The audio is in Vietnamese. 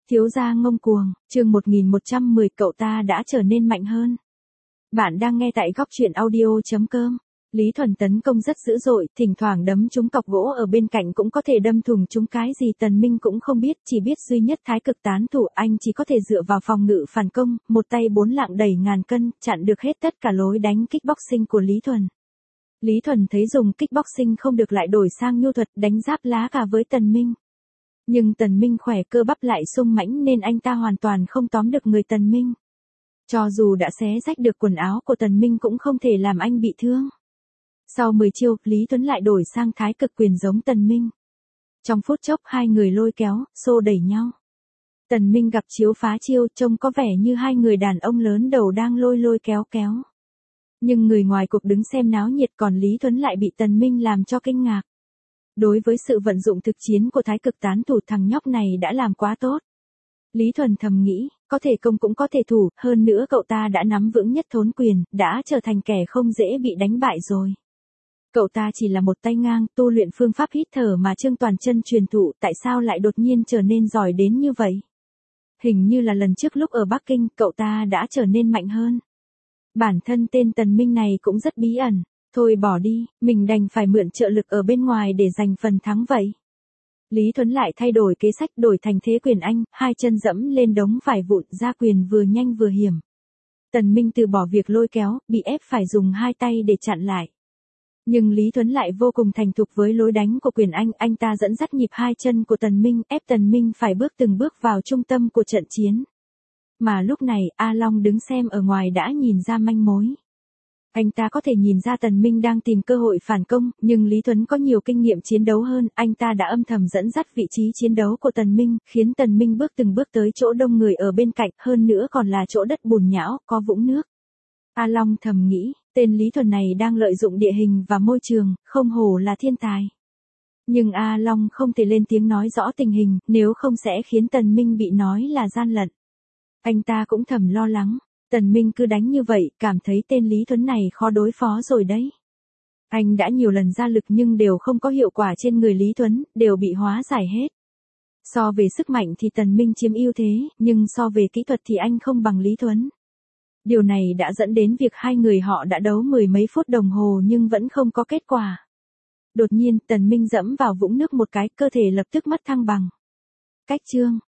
Thiếu gia ngông cuồng, chương 1110 cậu ta đã trở nên mạnh hơn. Bạn đang nghe tại góc truyện audio.com. Lý Thuần tấn công rất dữ dội, thỉnh thoảng đấm trúng cọc gỗ ở bên cạnh cũng có thể đâm thủng trúng cái gì Tần Minh cũng không biết, chỉ biết duy nhất thái cực tán thủ anh chỉ có thể dựa vào phòng ngự phản công, một tay 4 lạng đẩy ngàn cân, chặn được hết tất cả lối đánh kickboxing của Lý Thuần. Lý Thuần thấy dùng kickboxing không được lại đổi sang nhu thuật đánh giáp lá cả với Tần Minh. Nhưng Tần Minh khỏe cơ bắp lại sung mãnh nên anh ta hoàn toàn không tóm được người Tần Minh. Cho dù đã xé rách được quần áo của Tần Minh cũng không thể làm anh bị thương. Sau 10 chiêu, Lý Tuấn lại đổi sang thái cực quyền giống Tần Minh. Trong phút chốc hai người lôi kéo, xô đẩy nhau. Tần Minh gặp chiếu phá chiêu trông có vẻ như hai người đàn ông lớn đầu đang lôi kéo. Nhưng người ngoài cuộc đứng xem náo nhiệt còn Lý Tuấn lại bị Tần Minh làm cho kinh ngạc. Đối với sự vận dụng thực chiến của thái cực tán thủ thằng nhóc này đã làm quá tốt. Lý Thuần thầm nghĩ, có thể công cũng có thể thủ, hơn nữa cậu ta đã nắm vững nhất thốn quyền, đã trở thành kẻ không dễ bị đánh bại rồi. Cậu ta chỉ là một tay ngang, tu luyện phương pháp hít thở mà Trương Toàn Chân truyền thụ, tại sao lại đột nhiên trở nên giỏi đến như vậy? Hình như là lần trước lúc ở Bắc Kinh, cậu ta đã trở nên mạnh hơn. Bản thân tên Tần Minh này cũng rất bí ẩn. Thôi bỏ đi, mình đành phải mượn trợ lực ở bên ngoài để giành phần thắng vậy. Lý Thuấn lại thay đổi kế sách, đổi thành thế quyền anh, hai chân dẫm lên đống vải vụn ra quyền vừa nhanh vừa hiểm. Tần Minh từ bỏ việc lôi kéo, bị ép phải dùng hai tay để chặn lại. Nhưng Lý Thuấn lại vô cùng thành thục với lối đánh của quyền anh ta dẫn dắt nhịp hai chân của Tần Minh, ép Tần Minh phải từng bước vào trung tâm của trận chiến. Mà lúc này, A Long đứng xem ở ngoài đã nhìn ra manh mối. Anh ta có thể nhìn ra Tần Minh đang tìm cơ hội phản công, nhưng Lý Tuấn có nhiều kinh nghiệm chiến đấu hơn, anh ta đã âm thầm dẫn dắt vị trí chiến đấu của Tần Minh, khiến Tần Minh từng bước tới chỗ đông người ở bên cạnh, hơn nữa còn là chỗ đất bùn nhão, có vũng nước. A Long thầm nghĩ, tên Lý Thuần này đang lợi dụng địa hình và môi trường, không hổ là thiên tài. Nhưng A Long không thể lên tiếng nói rõ tình hình, nếu không sẽ khiến Tần Minh bị nói là gian lận. Anh ta cũng thầm lo lắng. Tần Minh cứ đánh như vậy, cảm thấy tên Lý Thuấn này khó đối phó rồi đấy. Anh đã nhiều lần ra lực nhưng đều không có hiệu quả trên người Lý Thuấn, đều bị hóa giải hết. So về sức mạnh thì Tần Minh chiếm ưu thế, nhưng so về kỹ thuật thì anh không bằng Lý Thuấn. Điều này đã dẫn đến việc hai người họ đã đấu mười mấy phút đồng hồ nhưng vẫn không có kết quả. Đột nhiên Tần Minh dẫm vào vũng nước một cái, cơ thể lập tức mất thăng bằng. Cách chương